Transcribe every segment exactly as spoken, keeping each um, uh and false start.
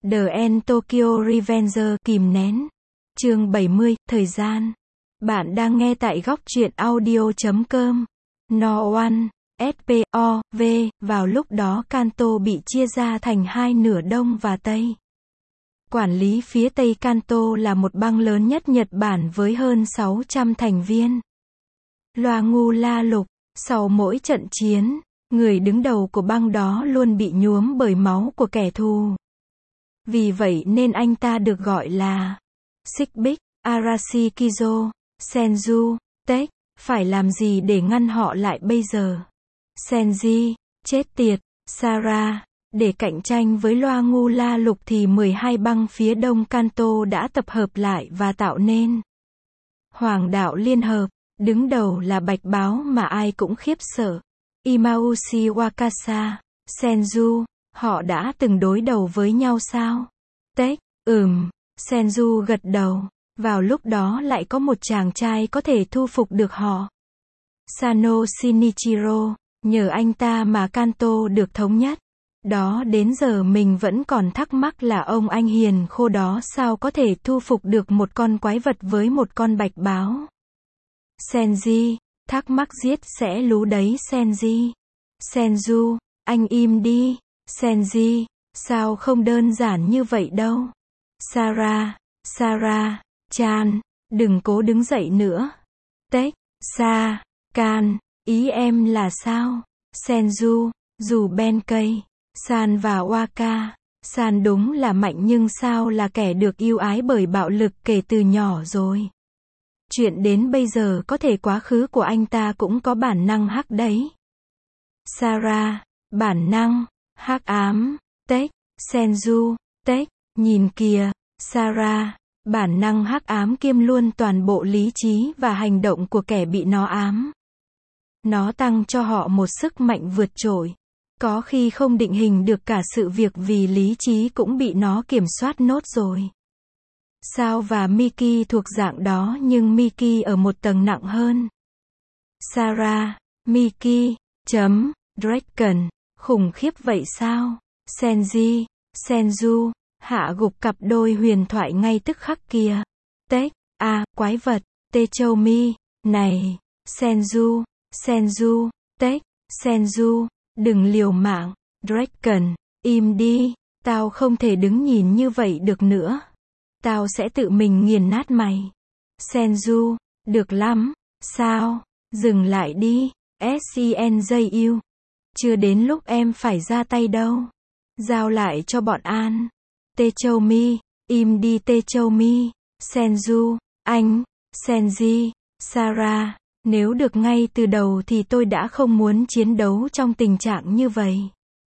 The End Tokyo Revenger kìm nén. Chương bảy mươi, thời gian. Bạn đang nghe tại góc truyện audio chấm com. No One, ét pê o vê, vào lúc đó Kanto bị chia ra thành hai nửa Đông và Tây. Quản lý phía Tây Kanto là một bang lớn nhất Nhật Bản với hơn sáu trăm thành viên. Loa ngu la lục, sau mỗi trận chiến, người đứng đầu của bang đó luôn bị nhuốm bởi máu của kẻ thù. Vì vậy nên anh ta được gọi là Shikbik, Arashi Kizo, Senju, Tech, phải làm gì để ngăn họ lại bây giờ? Senji, chết tiệt, Sara, để cạnh tranh với Loa ngu la lục thì mười hai bang phía đông Kanto đã tập hợp lại và tạo nên Hoàng đạo Liên Hợp, đứng đầu là Bạch Báo mà ai cũng khiếp sợ. Imaushi Wakasa, Senju, họ đã từng đối đầu với nhau sao? Tech, ừm, Senju gật đầu. Vào lúc đó lại có một chàng trai có thể thu phục được họ. Sano Shinichiro, nhờ anh ta mà Kanto được thống nhất. Đó đến giờ mình vẫn còn thắc mắc là ông anh hiền khô đó sao có thể thu phục được một con quái vật với một con bạch báo. Senji, thắc mắc giết sẽ lú đấy Senji. Senju, anh im đi. Senji, sao không đơn giản như vậy đâu. Sara, Sara, Chan, đừng cố đứng dậy nữa. Tech, Sa, Kan, ý em là sao? Senju, dù Benkei, San và Waka. San đúng là mạnh nhưng sao là kẻ được yêu ái bởi bạo lực kể từ nhỏ rồi. Chuyện đến bây giờ có thể quá khứ của anh ta cũng có bản năng hắc đấy. Sara, bản năng, hắc ám. Tech, Senju, Tech, nhìn kìa, Sara, bản năng hắc ám kiêm luôn toàn bộ lý trí và hành động của kẻ bị nó ám. Nó tăng cho họ một sức mạnh vượt trội. Có khi không định hình được cả sự việc vì lý trí cũng bị nó kiểm soát nốt rồi. Sao và Miki thuộc dạng đó nhưng Miki ở một tầng nặng hơn. Sara, Miki, chấm, Draken, khủng khiếp vậy sao? Senji, Senju, hạ gục cặp đôi huyền thoại ngay tức khắc kia. Tech, à, quái vật, Techoumi, này, Senju, Senju, Tech, Senju, đừng liều mạng, Draken, im đi, tao không thể đứng nhìn như vậy được nữa. Tao sẽ tự mình nghiền nát mày. Senju, được lắm, sao, dừng lại đi, Senju. Chưa đến lúc em phải ra tay đâu. Giao lại cho bọn An. Techoumi, im đi Techoumi. Senju, anh, Senji, Sara, nếu được ngay từ đầu thì tôi đã không muốn chiến đấu trong tình trạng như vậy.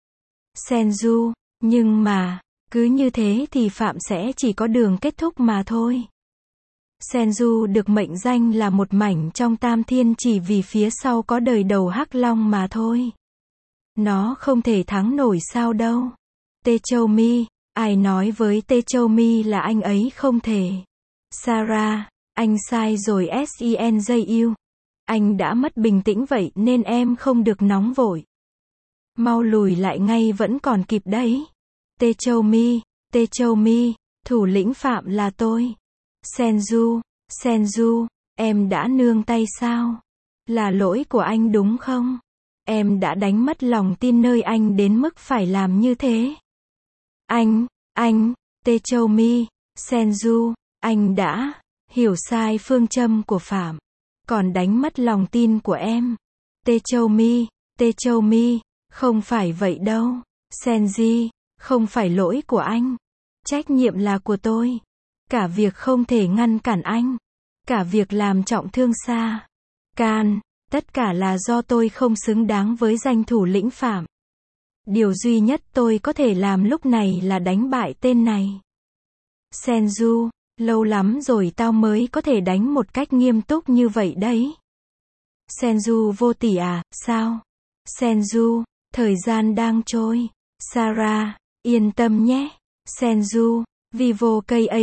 Senju, nhưng mà, cứ như thế thì Phạm sẽ chỉ có đường kết thúc mà thôi. Senju được mệnh danh là một mảnh trong tam thiên chỉ vì phía sau có đời đầu hắc long mà thôi. Nó không thể thắng nổi sao đâu. Techoumi, ai nói với Techoumi là anh ấy không thể. Sara, anh sai rồi Senju. Anh đã mất bình tĩnh vậy nên em không được nóng vội. Mau lùi lại ngay vẫn còn kịp đấy. Techoumi, Techoumi, thủ lĩnh Phạm là tôi. Senju, Senju, em đã nương tay sao? Là lỗi của anh đúng không? Em đã đánh mất lòng tin nơi anh đến mức phải làm như thế. Anh, anh, Techoumi, Senju, anh đã hiểu sai phương châm của Phạm, còn đánh mất lòng tin của em. Techoumi, Techoumi, không phải vậy đâu. Senji, không phải lỗi của anh. Trách nhiệm là của tôi. Cả việc không thể ngăn cản anh. Cả việc làm trọng thương Sa, Kan, tất cả là do tôi không xứng đáng với danh thủ lĩnh Phạm. Điều duy nhất tôi có thể làm lúc này là đánh bại tên này. Senju, lâu lắm rồi tao mới có thể đánh một cách nghiêm túc như vậy đấy. Senju vô tỷ à, sao? Senju, thời gian đang trôi. Sara, yên tâm nhé. Senju, Vivo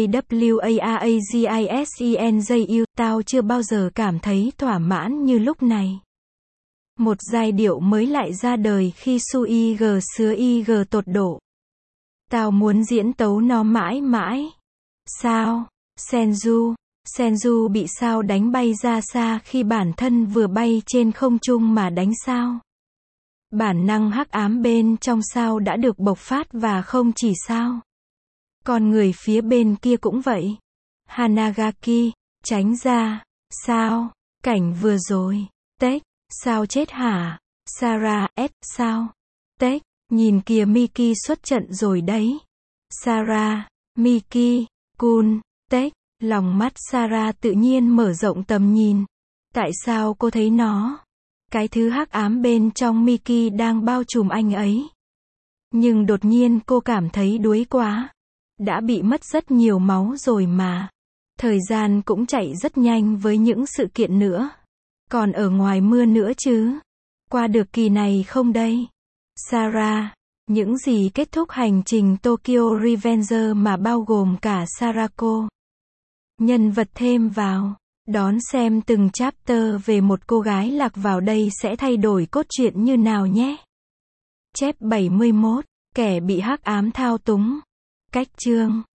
Kawaagaisenju, tao chưa bao giờ cảm thấy thỏa mãn như lúc này. Một giai điệu mới lại ra đời khi Suig sứa ig tột độ. Tao muốn diễn tấu nó mãi mãi. Sao? Senju. Senju bị sao đánh bay ra xa khi bản thân vừa bay trên không trung mà đánh sao. Bản năng hắc ám bên trong sao đã được bộc phát và không chỉ sao. Con người phía bên kia cũng vậy. Hanagaki, tránh ra. Sao? Cảnh vừa rồi. Tech, sao chết hả? Sarah, S, sao? Tech, nhìn kìa Miki xuất trận rồi đấy. Sarah, Miki, Kun, Tech, lòng mắt Sarah tự nhiên mở rộng tầm nhìn. Tại sao cô thấy nó? Cái thứ hắc ám bên trong Miki đang bao trùm anh ấy. Nhưng đột nhiên cô cảm thấy đuối quá. Đã bị mất rất nhiều máu rồi mà. Thời gian cũng chạy rất nhanh với những sự kiện nữa. Còn ở ngoài mưa nữa chứ. Qua được kỳ này không đây? Sarah, những gì kết thúc hành trình Tokyo Revenger mà bao gồm cả Sarako. Nhân vật thêm vào. Đón xem từng chapter về một cô gái lạc vào đây sẽ thay đổi cốt truyện như nào nhé. Chép bảy mươi mốt, kẻ bị hắc ám thao túng. Cách chương